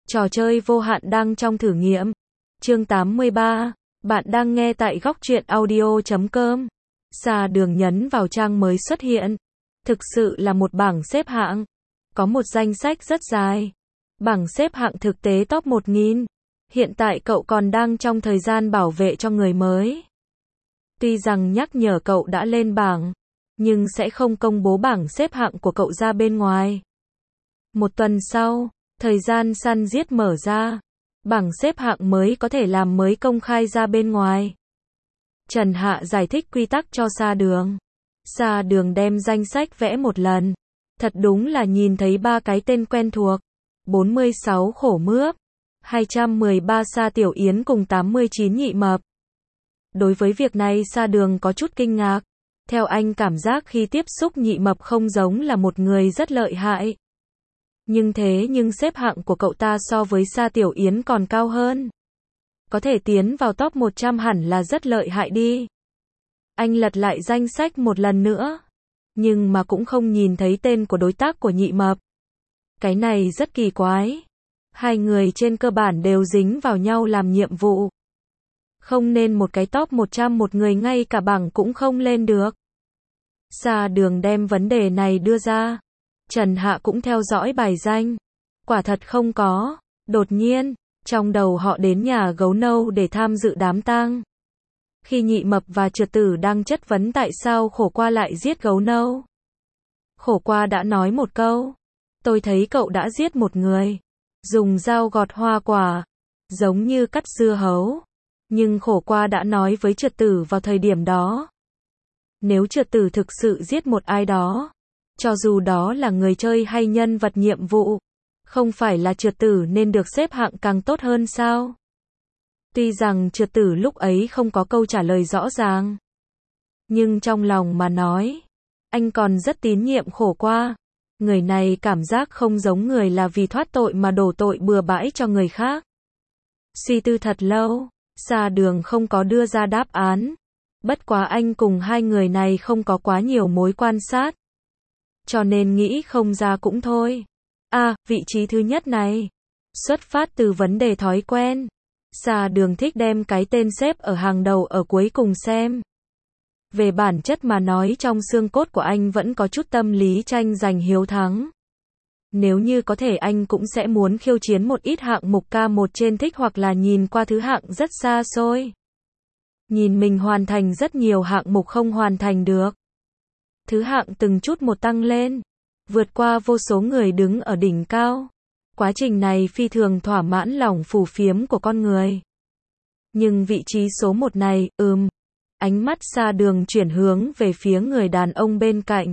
Trò chơi vô hạn đang trong thử nghiệm. Chương 83. Bạn đang nghe tại góc truyện audio.com. Sa Đường nhấn vào trang mới xuất hiện. Thực sự là một bảng xếp hạng. Có một danh sách rất dài. Bảng xếp hạng thực tế top 1000. Hiện tại cậu còn đang trong thời gian bảo vệ cho người mới. Tuy rằng nhắc nhở cậu đã lên bảng, nhưng sẽ không công bố bảng xếp hạng của cậu ra bên ngoài. Một tuần sau, thời gian săn giết mở ra, bảng xếp hạng mới có thể làm mới công khai ra bên ngoài. Trần Hạ giải thích quy tắc cho Sa Đường. Sa Đường đem danh sách vẽ một lần. Thật đúng là nhìn thấy ba cái tên quen thuộc. 46 Khổ Mướp, 213 Sa Tiểu Yến cùng 89 Nhị Mập. Đối với việc này Sa Đường có chút kinh ngạc. Theo anh cảm giác khi tiếp xúc Nhị Mập không giống là một người rất lợi hại. Nhưng xếp hạng của cậu ta so với Sa Tiểu Yến còn cao hơn. Có thể tiến vào top 100 hẳn là rất lợi hại đi. Anh lật lại danh sách một lần nữa. Nhưng mà cũng không nhìn thấy tên của đối tác của Nhị Mập. Cái này rất kỳ quái. Hai người trên cơ bản đều dính vào nhau làm nhiệm vụ. Không nên một cái top 100 một người ngay cả bảng cũng không lên được. Sa Đường đem vấn đề này đưa ra. Trần Hạ cũng theo dõi bài danh. Quả thật không có. Đột nhiên, trong đầu họ đến nhà gấu nâu để tham dự đám tang. Khi Nhị Mập và Trượt Tử đang chất vấn tại sao Khổ Qua lại giết gấu nâu. Khổ Qua đã nói một câu. Tôi thấy cậu đã giết một người. Dùng dao gọt hoa quả. Giống như cắt dưa hấu. Nhưng Khổ Qua đã nói với Trượt Tử vào thời điểm đó. Nếu Trượt Tử thực sự giết một ai đó, cho dù đó là người chơi hay nhân vật nhiệm vụ, không phải là Trượt Tử nên được xếp hạng càng tốt hơn sao? Tuy rằng Trượt Tử lúc ấy không có câu trả lời rõ ràng, nhưng trong lòng mà nói, anh còn rất tín nhiệm Khổ Qua. Người này cảm giác không giống người là vì thoát tội mà đổ tội bừa bãi cho người khác. Suy tư thật lâu, Sa Đường không có đưa ra đáp án. Bất quá anh cùng hai người này không có quá nhiều mối quan sát. Cho nên nghĩ không ra cũng thôi. Vị trí thứ nhất này. Xuất phát từ vấn đề thói quen. Sa Đường thích đem cái tên xếp ở hàng đầu ở cuối cùng xem. Về bản chất mà nói trong xương cốt của anh vẫn có chút tâm lý tranh giành hiếu thắng. Nếu như có thể anh cũng sẽ muốn khiêu chiến một ít hạng mục K1 trên thích hoặc là nhìn qua thứ hạng rất xa xôi. Nhìn mình hoàn thành rất nhiều hạng mục không hoàn thành được. Thứ hạng từng chút một tăng lên. Vượt qua vô số người đứng ở đỉnh cao. Quá trình này phi thường thỏa mãn lòng phù phiếm của con người. Nhưng vị trí số 1 này, Ánh mắt Sa Đường chuyển hướng về phía người đàn ông bên cạnh.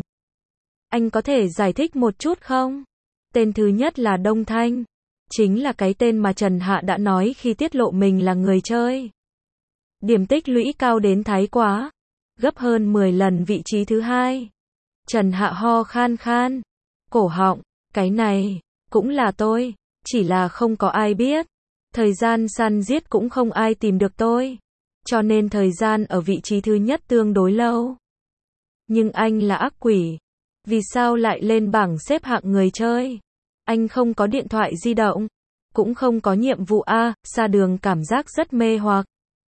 Anh có thể giải thích một chút không? Tên thứ nhất là Đông Thanh. Chính là cái tên mà Trần Hạ đã nói khi tiết lộ mình là người chơi. Điểm tích lũy cao đến thái quá. Gấp hơn 10 lần vị trí thứ hai. Trần Hạ ho khan khan. Cổ họng, cái này, cũng là tôi. Chỉ là không có ai biết. Thời gian săn giết cũng không ai tìm được tôi. Cho nên thời gian ở vị trí thứ nhất tương đối lâu. Nhưng anh là ác quỷ. Vì sao lại lên bảng xếp hạng người chơi? Anh không có điện thoại di động. Cũng không có nhiệm vụ Sa Đường cảm giác rất mê hoặc.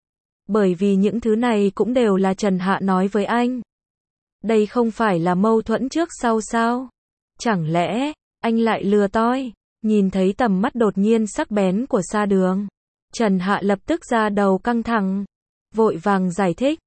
Bởi vì những thứ này cũng đều là Trần Hạ nói với anh. Đây không phải là mâu thuẫn trước sau sao? Chẳng lẽ, anh lại lừa tôi? Nhìn thấy tầm mắt đột nhiên sắc bén của Sa Đường. Trần Hạ lập tức ra đầu căng thẳng. Vội vàng giải thích.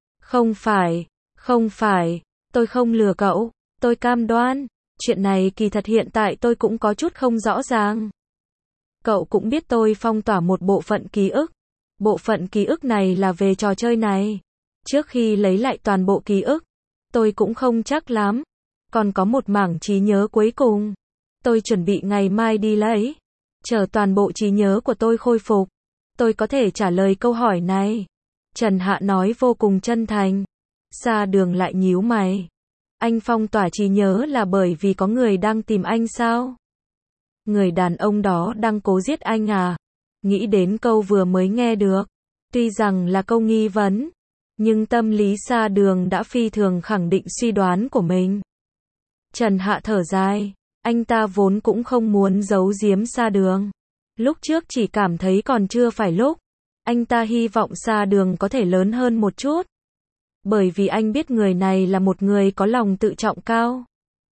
Không phải, tôi không lừa cậu. Tôi cam đoan. Chuyện này kỳ thật hiện tại tôi cũng có chút không rõ ràng. Cậu cũng biết tôi phong tỏa một bộ phận ký ức. Bộ phận ký ức này là về trò chơi này. Trước khi lấy lại toàn bộ ký ức, tôi cũng không chắc lắm. Còn có một mảng trí nhớ cuối cùng. Tôi chuẩn bị ngày mai đi lấy. Chờ toàn bộ trí nhớ của tôi khôi phục. Tôi có thể trả lời câu hỏi này. Trần Hạ nói vô cùng chân thành. Sa Đường lại nhíu mày. Anh phong tỏa trí nhớ là bởi vì có người đang tìm anh sao? Người đàn ông đó đang cố giết anh à? Nghĩ đến câu vừa mới nghe được. Tuy rằng là câu nghi vấn. Nhưng tâm lý Sa Đường đã phi thường khẳng định suy đoán của mình. Trần Hạ thở dài. Anh ta vốn cũng không muốn giấu giếm Sa Đường. Lúc trước chỉ cảm thấy còn chưa phải lúc. Anh ta hy vọng Sa Đường có thể lớn hơn một chút. Bởi vì anh biết người này là một người có lòng tự trọng cao.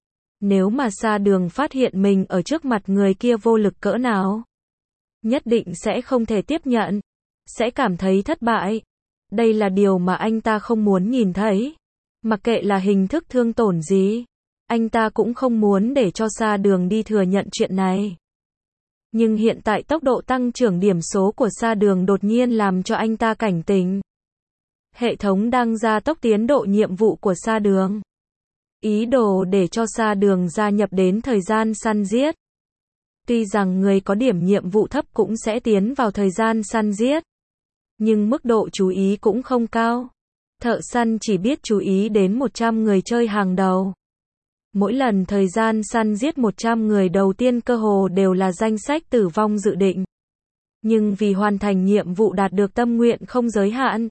Nếu mà Sa Đường phát hiện mình ở trước mặt người kia vô lực cỡ nào, nhất định sẽ không thể tiếp nhận, sẽ cảm thấy thất bại. Đây là điều mà anh ta không muốn nhìn thấy. Mặc kệ là hình thức thương tổn gì, anh ta cũng không muốn để cho Sa Đường đi thừa nhận chuyện này. Nhưng hiện tại tốc độ tăng trưởng điểm số của Sa Đường đột nhiên làm cho anh ta cảnh tỉnh. Hệ thống đang gia tốc tiến độ nhiệm vụ của Sa Đường. Ý đồ để cho Sa Đường gia nhập đến thời gian săn giết. Tuy rằng người có điểm nhiệm vụ thấp cũng sẽ tiến vào thời gian săn giết, nhưng mức độ chú ý cũng không cao. Thợ săn chỉ biết chú ý đến 100 người chơi hàng đầu. Mỗi lần thời gian săn giết 100 người đầu tiên cơ hồ đều là danh sách tử vong dự định. Nhưng vì hoàn thành nhiệm vụ đạt được tâm nguyện không giới hạn,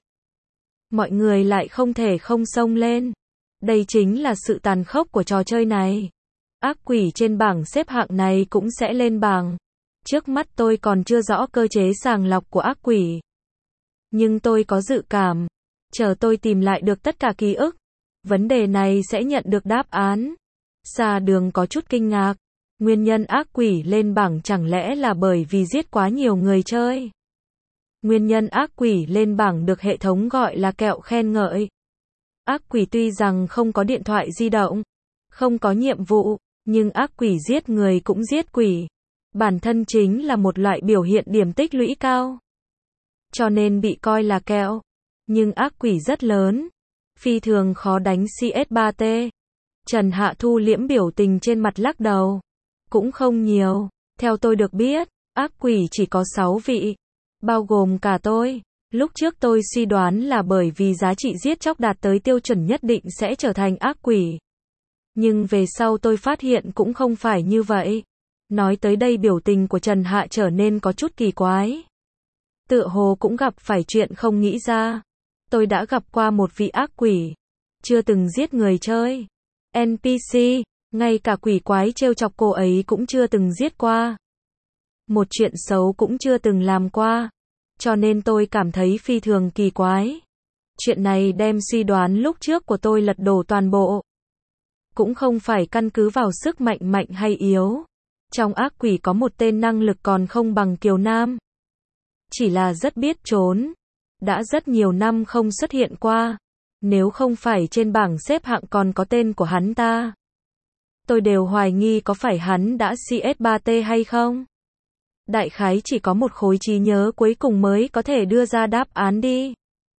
mọi người lại không thể không xông lên. Đây chính là sự tàn khốc của trò chơi này. Ác quỷ trên bảng xếp hạng này cũng sẽ lên bảng. Trước mắt tôi còn chưa rõ cơ chế sàng lọc của ác quỷ. Nhưng tôi có dự cảm, chờ tôi tìm lại được tất cả ký ức, vấn đề này sẽ nhận được đáp án. Sa Đường có chút kinh ngạc. Nguyên nhân ác quỷ lên bảng chẳng lẽ là bởi vì giết quá nhiều người chơi? Nguyên nhân ác quỷ lên bảng được hệ thống gọi là kẹo khen ngợi. Ác quỷ tuy rằng không có điện thoại di động, không có nhiệm vụ, nhưng ác quỷ giết người cũng giết quỷ. Bản thân chính là một loại biểu hiện điểm tích lũy cao. Cho nên bị coi là kẹo. Nhưng ác quỷ rất lớn, phi thường khó đánh CS3T. Trần Hạ thu liễm biểu tình trên mặt lắc đầu. Cũng không nhiều. Theo tôi được biết, ác quỷ chỉ có 6 vị. Bao gồm cả tôi. Lúc trước tôi suy đoán là bởi vì giá trị giết chóc đạt tới tiêu chuẩn nhất định sẽ trở thành ác quỷ. Nhưng về sau tôi phát hiện cũng không phải như vậy. Nói tới đây biểu tình của Trần Hạ trở nên có chút kỳ quái. Tựa hồ cũng gặp phải chuyện không nghĩ ra. Tôi đã gặp qua một vị ác quỷ. Chưa từng giết người chơi. NPC, ngay cả quỷ quái trêu chọc cô ấy cũng chưa từng giết qua. Một chuyện xấu cũng chưa từng làm qua. Cho nên tôi cảm thấy phi thường kỳ quái. Chuyện này đem suy đoán lúc trước của tôi lật đổ toàn bộ. Cũng không phải căn cứ vào sức mạnh mạnh hay yếu. Trong ác quỷ có một tên năng lực còn không bằng Kiều Nam. Chỉ là rất biết trốn. Đã rất nhiều năm không xuất hiện qua. Nếu không phải trên bảng xếp hạng còn có tên của hắn ta, tôi đều hoài nghi có phải hắn đã CS3T hay không. Đại khái chỉ có một khối trí nhớ cuối cùng mới có thể đưa ra đáp án đi.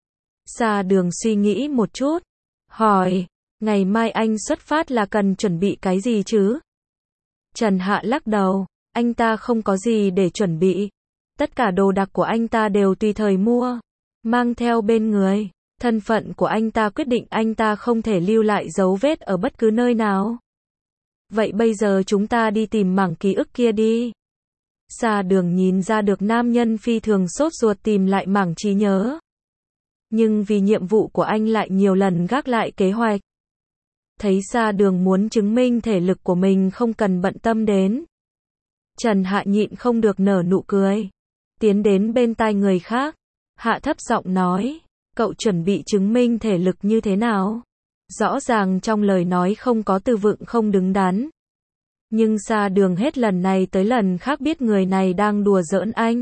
Sa Đường suy nghĩ một chút, hỏi, ngày mai anh xuất phát là cần chuẩn bị cái gì chứ? Trần Hạ lắc đầu, anh ta không có gì để chuẩn bị. Tất cả đồ đạc của anh ta đều tùy thời mua, mang theo bên người. Thân phận của anh ta quyết định anh ta không thể lưu lại dấu vết ở bất cứ nơi nào. Vậy bây giờ chúng ta đi tìm mảng ký ức kia đi. Sa Đường nhìn ra được nam nhân phi thường sốt ruột tìm lại mảng trí nhớ. Nhưng vì nhiệm vụ của anh lại nhiều lần gác lại kế hoạch. Thấy Sa Đường muốn chứng minh thể lực của mình không cần bận tâm đến. Trần Hạ nhịn không được nở nụ cười. Tiến đến bên tai người khác. Hạ thấp giọng nói. Cậu chuẩn bị chứng minh thể lực như thế nào? Rõ ràng trong lời nói không có từ vựng không đứng đắn. Nhưng Sa Đường hết lần này tới lần khác biết người này đang đùa giỡn anh.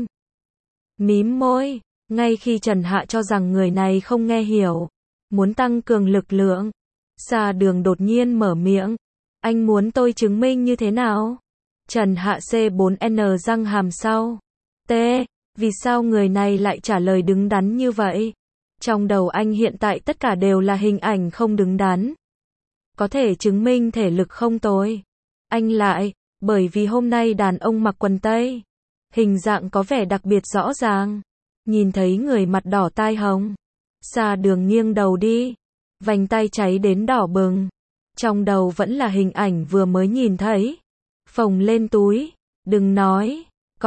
Mím môi, ngay khi Trần Hạ cho rằng người này không nghe hiểu, muốn tăng cường lực lượng, Sa Đường đột nhiên mở miệng. Anh muốn tôi chứng minh như thế nào? Trần Hạ C4N răng hàm sau. T, vì sao người này lại trả lời đứng đắn như vậy? Trong đầu anh hiện tại tất cả đều là hình ảnh không đứng đắn. Có thể chứng minh thể lực không tồi. Anh lại, bởi vì hôm nay đàn ông mặc quần tây. Hình dạng có vẻ đặc biệt rõ ràng. Nhìn thấy người mặt đỏ tai hồng. Sa Đường nghiêng đầu đi. Vành tay cháy đến đỏ bừng. Trong đầu vẫn là hình ảnh vừa mới nhìn thấy. Phồng lên túi. Đừng nói.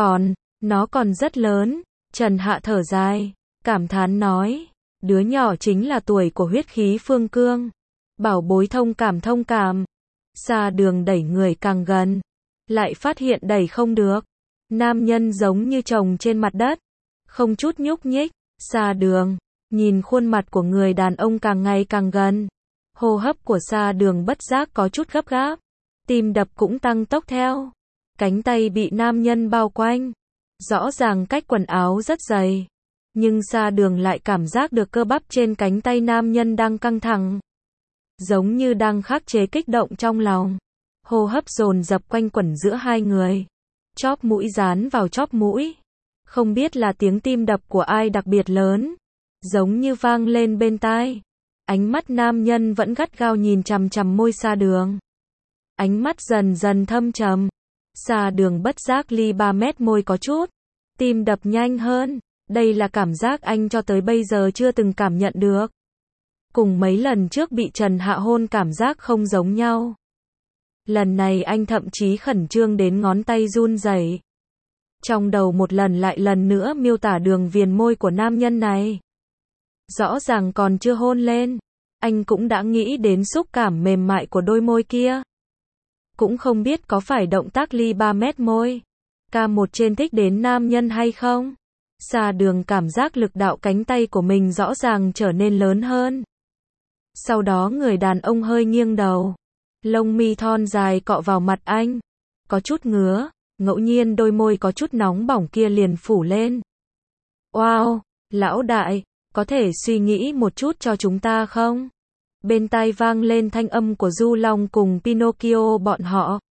Nó còn rất lớn. Trần Hạ thở dài. Cảm thán nói. Đứa nhỏ chính là tuổi của huyết khí phương cương. Bảo bối thông cảm. Sa Đường đẩy người càng gần. Lại phát hiện đẩy không được. Nam nhân giống như chồng trên mặt đất, không chút nhúc nhích. Sa Đường nhìn khuôn mặt của người đàn ông càng ngày càng gần. Hô hấp của Sa Đường bất giác có chút gấp gáp, tim đập cũng tăng tốc theo. Cánh tay bị nam nhân bao quanh, rõ ràng cách quần áo rất dày, nhưng Sa Đường lại cảm giác được cơ bắp trên cánh tay nam nhân đang căng thẳng, giống như đang khắc chế kích động trong lòng. Hô hấp dồn dập quanh quẩn giữa hai người, chóp mũi dán vào chóp mũi. Không biết là tiếng tim đập của ai đặc biệt lớn, giống như vang lên bên tai. Ánh mắt nam nhân vẫn gắt gao nhìn chằm chằm môi Sa Đường. Ánh mắt dần dần thâm trầm. Sa Đường bất giác ly 3 mét môi có chút, tim đập nhanh hơn. Đây là cảm giác anh cho tới bây giờ chưa từng cảm nhận được. Cùng mấy lần trước bị Trần Hạ hôn cảm giác không giống nhau. Lần này anh thậm chí khẩn trương đến ngón tay run rẩy. Trong đầu một lần lại lần nữa miêu tả đường viền môi của nam nhân này. Rõ ràng còn chưa hôn lên, anh cũng đã nghĩ đến xúc cảm mềm mại của đôi môi kia. Cũng không biết có phải động tác ly 3 mét môi K1 trên thích đến nam nhân hay không. Sa Đường cảm giác lực đạo cánh tay của mình rõ ràng trở nên lớn hơn. Sau đó người đàn ông hơi nghiêng đầu, lông mi thon dài cọ vào mặt anh, có chút ngứa. Ngẫu nhiên đôi môi có chút nóng bỏng kia liền phủ lên. Wow, lão đại, có thể suy nghĩ một chút cho chúng ta không? Bên tai vang lên thanh âm của Du Long cùng Pinocchio bọn họ.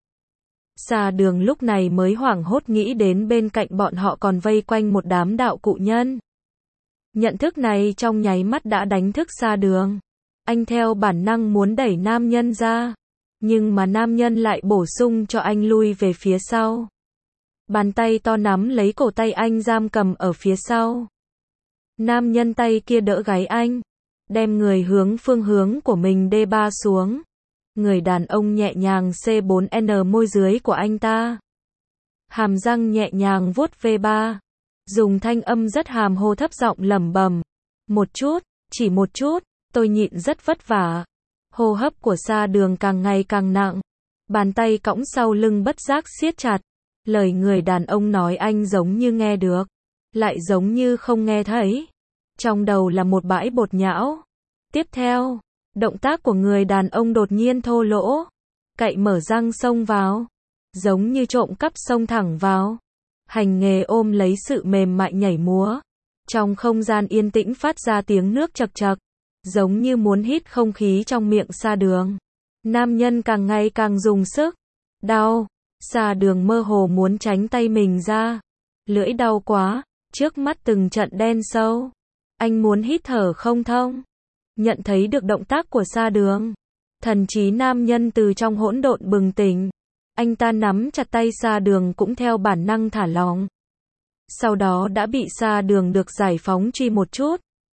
Sa Đường lúc này mới hoảng hốt nghĩ đến bên cạnh bọn họ còn vây quanh một đám đạo cụ nhân. Nhận thức này trong nháy mắt đã đánh thức Sa Đường. Anh theo bản năng muốn đẩy nam nhân ra, nhưng mà nam nhân lại bổ sung cho anh lui về phía sau. Bàn tay to nắm lấy cổ tay anh giam cầm ở phía sau. Nam nhân tay kia đỡ gáy anh, đem người hướng phương hướng của mình D3 xuống. Người đàn ông nhẹ nhàng C4N môi dưới của anh ta. Hàm răng nhẹ nhàng vuốt V3. Dùng thanh âm rất hàm hồ thấp giọng lẩm bẩm. Một chút, chỉ một chút, tôi nhịn rất vất vả. Hô hấp của Sa Đường càng ngày càng nặng. Bàn tay cõng sau lưng bất giác siết chặt. Lời người đàn ông nói anh giống như nghe được, lại giống như không nghe thấy. Trong đầu là một bãi bột nhão. Tiếp theo, động tác của người đàn ông đột nhiên thô lỗ, cậy mở răng xông vào, giống như trộm cắp xông thẳng vào. Hành nghề ôm lấy sự mềm mại nhảy múa. Trong không gian yên tĩnh phát ra tiếng nước chậc chậc, giống như muốn hít không khí trong miệng Sa Đường. Nam nhân càng ngày càng dùng sức. Đau. Sa Đường mơ hồ muốn tránh tay mình ra. Lưỡi đau quá, trước mắt từng trận đen sâu. Anh muốn hít thở không thông. Nhận thấy được động tác của Sa Đường, thần trí nam nhân từ trong hỗn độn bừng tỉnh. Anh ta nắm chặt tay Sa Đường cũng theo bản năng thả lỏng. Sau đó đã bị Sa Đường được giải phóng truy một chút.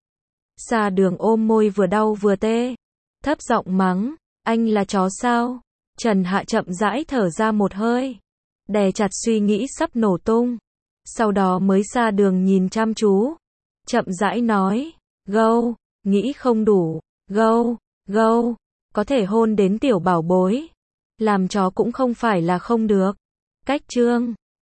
Sa Đường ôm môi vừa đau vừa tê, thấp giọng mắng, anh là chó sao? Trần Hạ chậm rãi thở ra một hơi, đè chặt suy nghĩ sắp nổ tung. Sau đó mới Sa Đường nhìn chăm chú, chậm rãi nói, gâu, nghĩ không đủ, gâu, gâu, có thể hôn đến tiểu bảo bối. Làm chó cũng không phải là không được. Cách chương